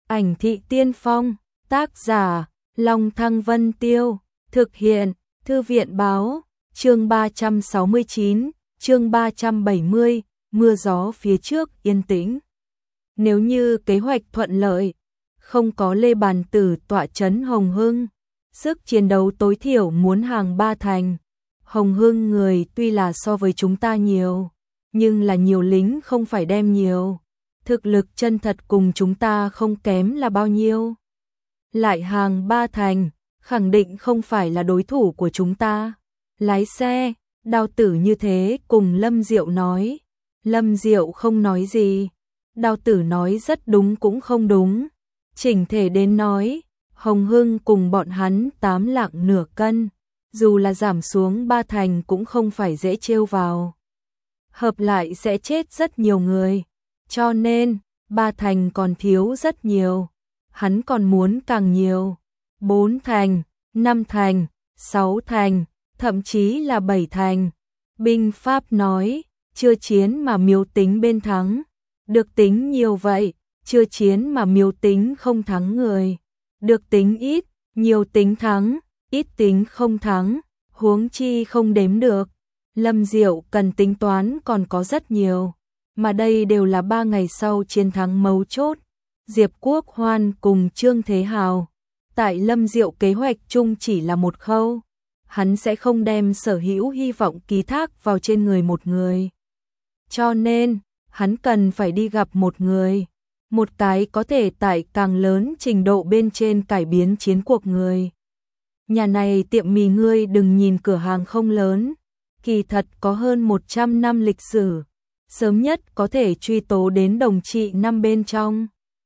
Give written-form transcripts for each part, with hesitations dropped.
Ảnh thị tiên phong, tác giả, Long Thăng Vân Tiêu, thực hiện, Thư viện báo, chương 369, chương 370, mưa gió phía trước yên tĩnh. Nếu như kế hoạch thuận lợi, không có Lê Bàn Tử tọa trấn Hồng Hưng, sức chiến đấu tối thiểu muốn hàng 3 thành. Hồng Hưng người tuy là so với chúng ta nhiều, nhưng là nhiều lính không phải đem nhiều. Thực lực chân thật cùng chúng ta không kém là bao nhiêu. Lại hàng 3 thành, khẳng định không phải là đối thủ của chúng ta. Lái xe, Đao Tử như thế cùng Lâm Diệu nói. Lâm Diệu không nói gì. Đao Tử nói rất đúng cũng không đúng. Chỉnh thể đến nói, Hồng Hưng cùng bọn hắn 8 lạng nửa cân. Dù là giảm xuống 3 thành cũng không phải dễ trêu vào. Hợp lại sẽ chết rất nhiều người. Cho nên, 3 thành còn thiếu rất nhiều. Hắn còn muốn càng nhiều. 4 thành, 5 thành, 6 thành, thậm chí là 7 thành. Binh Pháp nói, chưa chiến mà mưu tính bên thắng. Được tính nhiều vậy, chưa chiến mà mưu tính không thắng người. Được tính ít, nhiều tính thắng, ít tính không thắng, huống chi không đếm được. Lâm Diệu cần tính toán còn có rất nhiều, mà đây đều là 3 ngày sau chiến thắng mấu chốt. Diệp Quốc Hoan cùng Trương Thế Hào, tại Lâm Diệu kế hoạch chung chỉ là một khâu, hắn sẽ không đem sở hữu hy vọng ký thác vào trên người một người. Cho nên, hắn cần phải đi gặp một người, một cái có thể tại càng lớn trình độ bên trên cải biến chiến cuộc người. Nhà này tiệm mì ngươi đừng nhìn cửa hàng không lớn, kỳ thật có hơn 100 năm lịch sử, sớm nhất có thể truy tố đến đồng trị năm bên trong.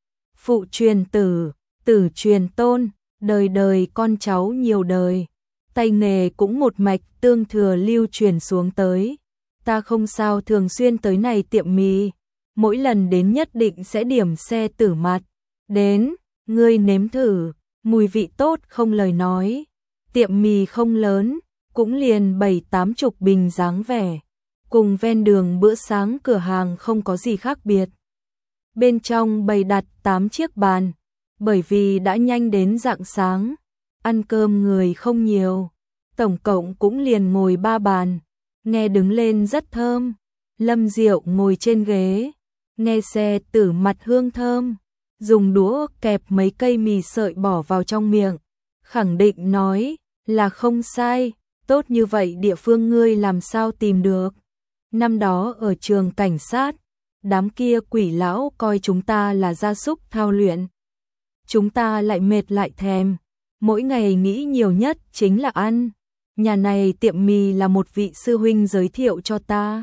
Phụ truyền tử, tử truyền tôn, đời đời con cháu nhiều đời, tay nghề cũng một mạch tương thừa lưu truyền xuống tới. Ta không sao thường xuyên tới này tiệm mì, mỗi lần đến nhất định sẽ điểm xe tử mặt. Đến, ngươi nếm thử, mùi vị tốt không lời nói. Tiệm mì không lớn, cũng liền 7-80 bình dáng vẻ, cùng ven đường bữa sáng cửa hàng không có gì khác biệt. Bên trong bày đặt 8 chiếc bàn, bởi vì đã nhanh đến rạng sáng, ăn cơm người không nhiều, tổng cộng cũng liền ngồi 3 bàn, nghe đứng lên rất thơm. Lâm Diệu ngồi trên ghế, nghe xe tử mặt hương thơm, dùng đũa kẹp mấy cây mì sợi bỏ vào trong miệng, khẳng định nói là không sai, tốt như vậy địa phương ngươi làm sao tìm được. Năm đó ở trường cảnh sát, đám kia quỷ lão coi chúng ta là gia súc thao luyện. Chúng ta lại mệt lại thèm, mỗi ngày nghĩ nhiều nhất chính là ăn. Nhà này tiệm mì là một vị sư huynh giới thiệu cho ta.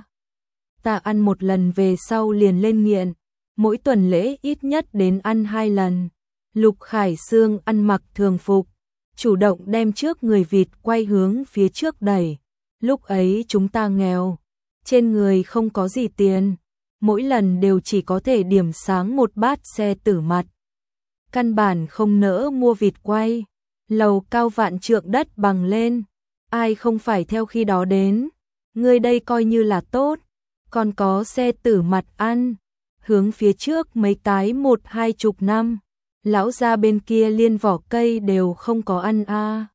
Ta ăn một lần về sau liền lên nghiện, mỗi tuần lễ ít nhất đến ăn 2 lần. Lục Khải Sương ăn mặc thường phục, chủ động đem trước người vịt quay hướng phía trước đẩy. Lúc ấy chúng ta nghèo, trên người không có gì tiền, mỗi lần đều chỉ có thể điểm sáng một bát xe tử mặt. Căn bản không nỡ mua vịt quay, lầu cao vạn trượng đất bằng lên, ai không phải theo khi đó đến, người đây coi như là tốt, còn có xe tử mặt ăn, hướng phía trước mấy cái 1-20 năm. Lão gia bên kia liên vỏ cây đều không có ăn a.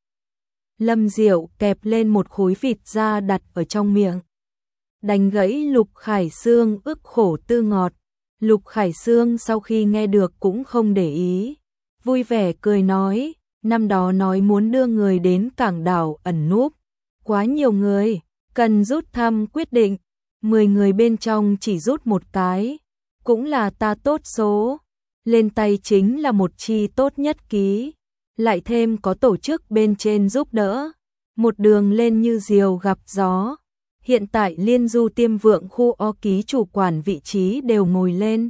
Lâm Diệu kẹp lên một khối vịt ra đặt ở trong miệng. Đánh gãy Lục Khải Sương ức khổ tư ngọt. Lục Khải Sương sau khi nghe được cũng không để ý, vui vẻ cười nói, năm đó nói muốn đưa người đến cảng đảo ẩn núp, quá nhiều người, cần rút thăm quyết định, 10 người bên trong chỉ rút một cái, cũng là ta tốt số. Lên tay chính là một chi tốt nhất ký, lại thêm có tổ chức bên trên giúp đỡ, một đường lên như diều gặp gió. Hiện tại Liên Du Tiêm Vượng khu O ký chủ quản vị trí đều ngồi lên.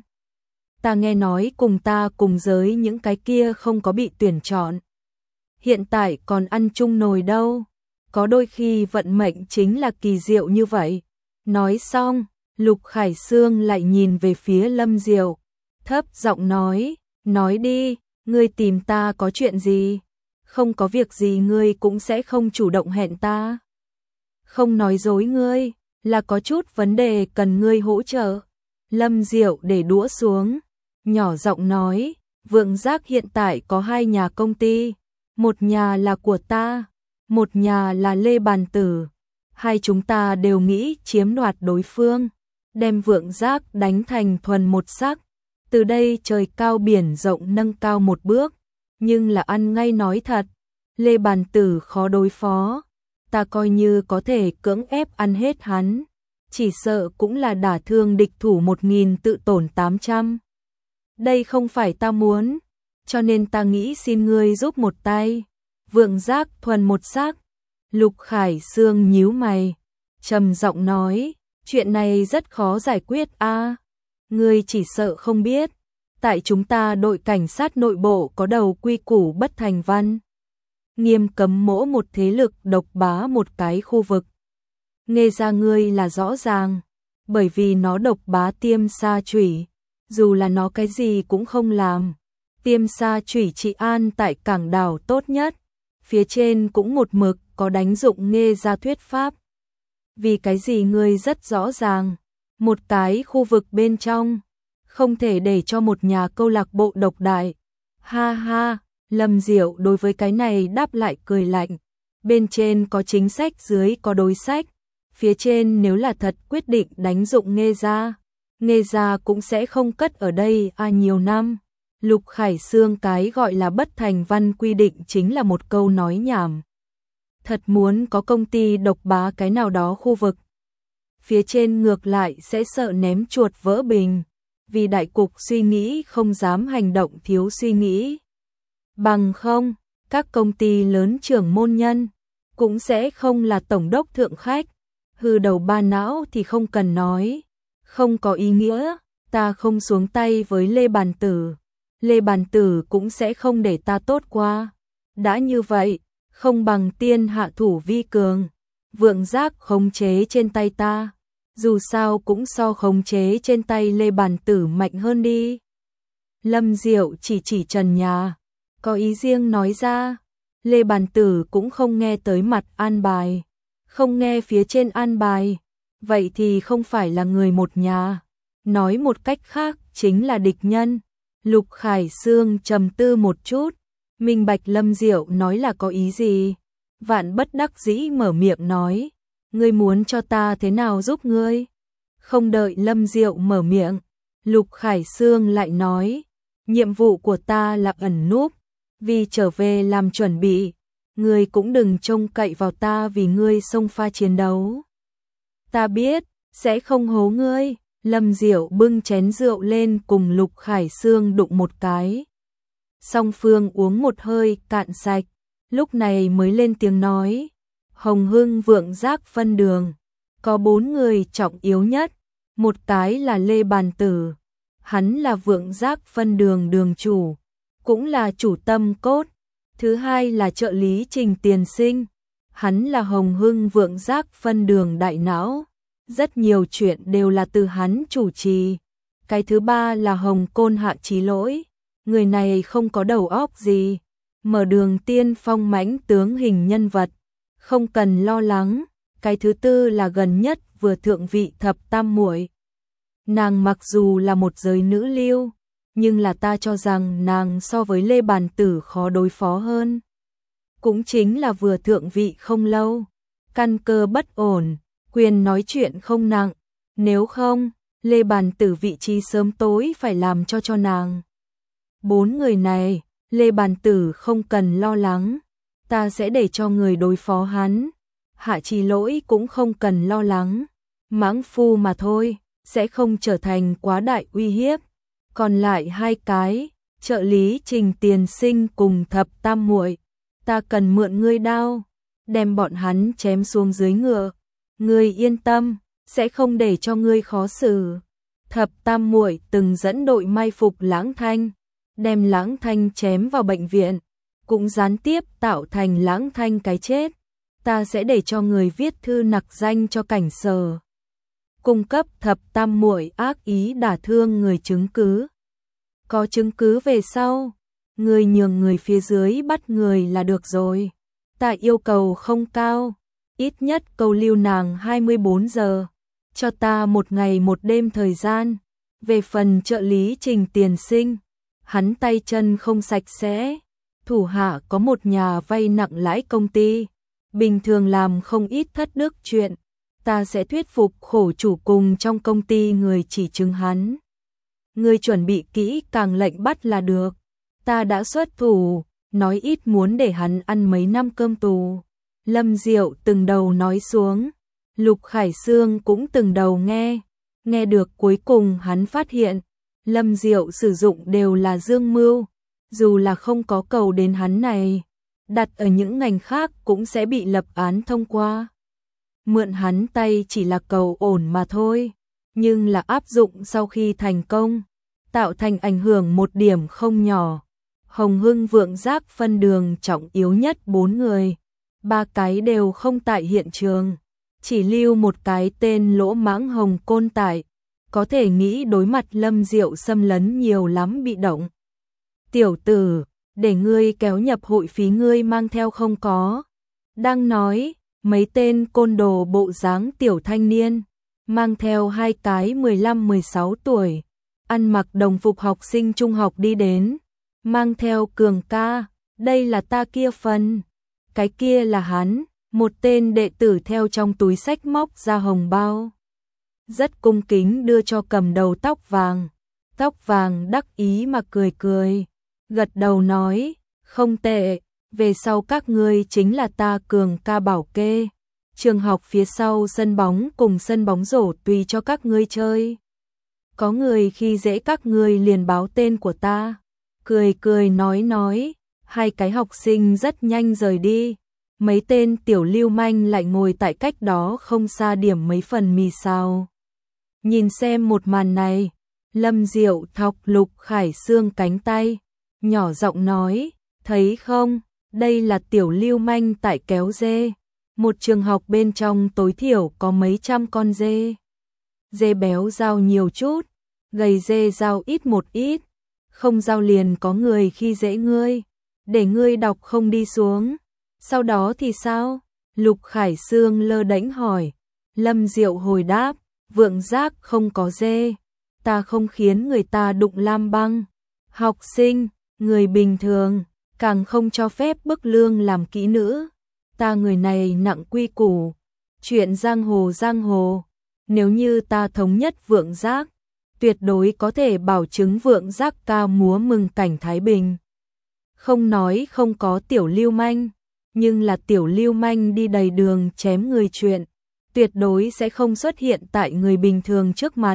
Ta nghe nói cùng ta cùng giới những cái kia không có bị tuyển chọn. Hiện tại còn ăn chung nồi đâu, có đôi khi vận mệnh chính là kỳ diệu như vậy. Nói xong, Lục Khải Sương lại nhìn về phía Lâm Diệu, thấp giọng nói đi, ngươi tìm ta có chuyện gì? Không có việc gì ngươi cũng sẽ không chủ động hẹn ta. Không nói dối ngươi, là có chút vấn đề cần ngươi hỗ trợ. Lâm Diệu để đũa xuống, nhỏ giọng nói, Vượng Giác hiện tại có 2 nhà công ty, một nhà là của ta, một nhà là Lê Bàn Tử. Hai chúng ta đều nghĩ chiếm đoạt đối phương, đem Vượng Giác đánh thành thuần một sắc. Từ đây trời cao biển rộng nâng cao một bước, nhưng là ăn ngay nói thật, Lê Bàn Tử khó đối phó, ta coi như có thể cưỡng ép ăn hết hắn, chỉ sợ cũng là đả thương địch thủ 1000 tự tổn 800. Đây không phải ta muốn, cho nên ta nghĩ xin ngươi giúp một tay. Vượng Giác thuần một sắc. Lục Khải Sương nhíu mày, trầm giọng nói, chuyện này rất khó giải quyết a. Ngươi chỉ sợ không biết, tại chúng ta đội cảnh sát nội bộ có đầu quy củ bất thành văn, nghiêm cấm mỗi một thế lực độc bá một cái khu vực. Nghe ra ngươi là rõ ràng, bởi vì nó độc bá Tiêm Sa Chủy, dù là nó cái gì cũng không làm. Tiêm Sa Chủy trị an tại cảng đảo tốt nhất, phía trên cũng một mực có đánh dụng nghe ra thuyết pháp. Vì cái gì ngươi rất rõ ràng, một cái khu vực bên trong, không thể để cho một nhà câu lạc bộ độc đại. Ha ha, Lâm Diệu đối với cái này đáp lại cười lạnh. Bên trên có chính sách, dưới có đối sách. Phía trên nếu là thật quyết định đánh dụng nghe ra cũng sẽ không cất ở đây nhiều năm. Lục Khải Sương cái gọi là bất thành văn quy định chính là một câu nói nhảm. Thật muốn có công ty độc bá cái nào đó khu vực, phía trên ngược lại sẽ sợ ném chuột vỡ bình, vì đại cục suy nghĩ không dám hành động thiếu suy nghĩ. Bằng không, các công ty lớn trưởng môn nhân cũng sẽ không là tổng đốc thượng khách, hư đầu ba não thì không cần nói, không có ý nghĩa. Ta không xuống tay với Lê Bàn Tử, Lê Bàn Tử cũng sẽ không để ta tốt qua. Đã như vậy, không bằng tiên hạ thủ vi cường, Vượng Giác khống chế trên tay ta, dù sao cũng so khống chế trên tay Lê Bàn Tử mạnh hơn đi. Lâm Diệu chỉ trần nhà, có ý riêng nói ra. Lê Bàn Tử cũng không nghe tới mặt an bài, không nghe phía trên an bài, vậy thì không phải là người một nhà, nói một cách khác chính là địch nhân. Lục Khải Sương trầm tư một chút, minh bạch Lâm Diệu nói là có ý gì, vạn bất đắc dĩ mở miệng nói, ngươi muốn cho ta thế nào giúp ngươi? Không đợi Lâm Diệu mở miệng, Lục Khải Sương lại nói, nhiệm vụ của ta là ẩn núp, vì trở về làm chuẩn bị, ngươi cũng đừng trông cậy vào ta vì ngươi xông pha chiến đấu. Ta biết, sẽ không hố ngươi. Lâm Diệu bưng chén rượu lên cùng Lục Khải Sương đụng một cái. Song phương uống một hơi cạn sạch, lúc này mới lên tiếng nói, Hồng Hưng Vượng Giác phân đường, có 4 người trọng yếu nhất, một cái là Lê Bàn Tử, hắn là Vượng Giác phân đường đường chủ, cũng là chủ tâm cốt. Thứ hai là trợ lý Trình Tiền Sinh, hắn là Hồng Hưng Vượng Giác phân đường đại não, rất nhiều chuyện đều là từ hắn chủ trì. Cái thứ ba là Hồng Côn Hạ Chí Lỗi, người này không có đầu óc gì, mở đường tiên phong mãnh tướng hình nhân vật, không cần lo lắng. Cái thứ tư là gần nhất vừa thượng vị Thập Tam Muội. Nàng mặc dù là một giới nữ lưu, nhưng là ta cho rằng nàng so với Lê Bàn Tử khó đối phó hơn. Cũng chính là vừa thượng vị không lâu, căn cơ bất ổn, quyền nói chuyện không nặng, nếu không, Lê Bàn Tử vị trí sớm tối phải làm cho nàng. 4 người này, Lê Bàn Tử không cần lo lắng, ta sẽ để cho người đối phó hắn. Hạ Chí Lỗi cũng không cần lo lắng, mãng phu mà thôi, sẽ không trở thành quá đại uy hiếp. Còn lại 2 cái, trợ lý Trình Tiền Sinh cùng Thập Tam Muội, ta cần mượn ngươi đao, đem bọn hắn chém xuống dưới ngựa. Ngươi yên tâm, sẽ không để cho ngươi khó xử. Thập Tam Muội từng dẫn đội mai phục Lãng Thanh, đem Lãng Thanh chém vào bệnh viện, cũng gián tiếp tạo thành Lãng Thanh cái chết. Ta sẽ để cho người viết thư nặc danh cho cảnh sở, cung cấp Thập Tam Muội ác ý đả thương người chứng cứ. Có chứng cứ về sau, người nhường người phía dưới bắt người là được rồi. Ta yêu cầu không cao, ít nhất câu lưu nàng 24 giờ, cho ta 1 ngày 1 đêm thời gian. Về phần trợ lý Trình Tiền Sinh, hắn tay chân không sạch sẽ, thủ hạ có một nhà vay nặng lãi công ty, bình thường làm không ít thất đức chuyện, ta sẽ thuyết phục khổ chủ cùng trong công ty người chỉ chứng hắn. Ngươi chuẩn bị kỹ càng lệnh bắt là được, ta đã xuất thủ, nói ít muốn để hắn ăn mấy năm cơm tù. Lâm Diệu từng đầu nói xuống, Lục Khải Xương cũng từng đầu nghe được cuối cùng hắn phát hiện, Lâm Diệu sử dụng đều là dương mưu, dù là không có cầu đến hắn này, đặt ở những ngành khác cũng sẽ bị lập án thông qua. Mượn hắn tay chỉ là cầu ổn mà thôi, nhưng là áp dụng sau khi thành công, tạo thành ảnh hưởng một điểm không nhỏ. Hồng Hưng Vượng Giác phân đường trọng yếu nhất 4 người, 3 cái đều không tại hiện trường, chỉ lưu một cái tên lỗ mãng Hồng Côn tại, có thể nghĩ đối mặt Lâm Diệu xâm lấn nhiều lắm bị động. Tiểu tử, để ngươi kéo nhập hội phí ngươi mang theo không có. Đang nói, mấy tên côn đồ bộ dáng tiểu thanh niên, mang theo 2 cái 15-16 tuổi, ăn mặc đồng phục học sinh trung học đi đến, mang theo Cường ca, đây là ta kia phần, cái kia là hắn, một tên đệ tử theo trong túi xách móc ra hồng bao. Rất cung kính đưa cho cầm đầu tóc vàng đắc ý mà cười, gật đầu nói, không tệ, về sau các ngươi chính là ta Cường ca bảo kê, trường học phía sau sân bóng cùng sân bóng rổ tùy cho các ngươi chơi. Có người khi dễ các ngươi liền báo tên của ta, cười nói, 2 cái học sinh rất nhanh rời đi, mấy tên tiểu lưu manh lại ngồi tại cách đó không xa điểm mấy phần mì xào. Nhìn xem một màn này, Lâm Diệu thọc Lục Khải Xương cánh tay, nhỏ giọng nói, thấy không, đây là tiểu lưu manh tại kéo dê, một trường học bên trong tối thiểu có mấy trăm con dê. Dê béo giao nhiều chút, gầy dê giao ít một ít, không giao liền có người khi dễ ngươi, để ngươi đọc không đi xuống. Sau đó thì sao? Lục Khải Xương lơ đễnh hỏi. Lâm Diệu hồi đáp, Vượng Giác không có dê, ta không khiến người ta đụng lam băng. Học sinh, người bình thường, càng không cho phép bức lương làm kỹ nữ. Ta người này nặng quy củ, chuyện giang hồ, nếu như ta thống nhất Vượng Giác, tuyệt đối có thể bảo chứng Vượng Giác ca múa mừng cảnh Thái Bình. Không nói không có tiểu lưu manh, nhưng là tiểu lưu manh đi đầy đường chém người chuyện, tuyệt đối sẽ không xuất hiện tại người bình thường trước mặt,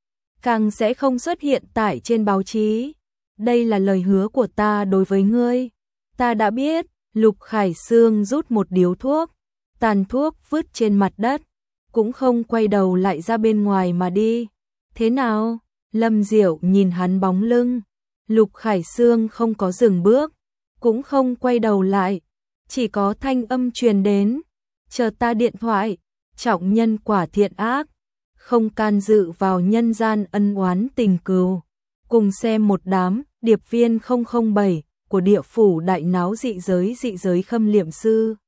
càng sẽ không xuất hiện tại trên báo chí. Đây là lời hứa của ta đối với ngươi. Ta đã biết. Lục Khải Xương rút một điếu thuốc, tàn thuốc vứt trên mặt đất, cũng không quay đầu lại ra bên ngoài mà đi. Thế nào? Lâm Diệu nhìn hắn bóng lưng. Lục Khải Xương không có dừng bước, cũng không quay đầu lại, chỉ có thanh âm truyền đến, chờ ta điện thoại, trọng nhân quả thiện ác, không can dự vào nhân gian ân oán tình cừu. Cùng xem một đám điệp viên 007 của địa phủ đại náo dị giới khâm liệm sư.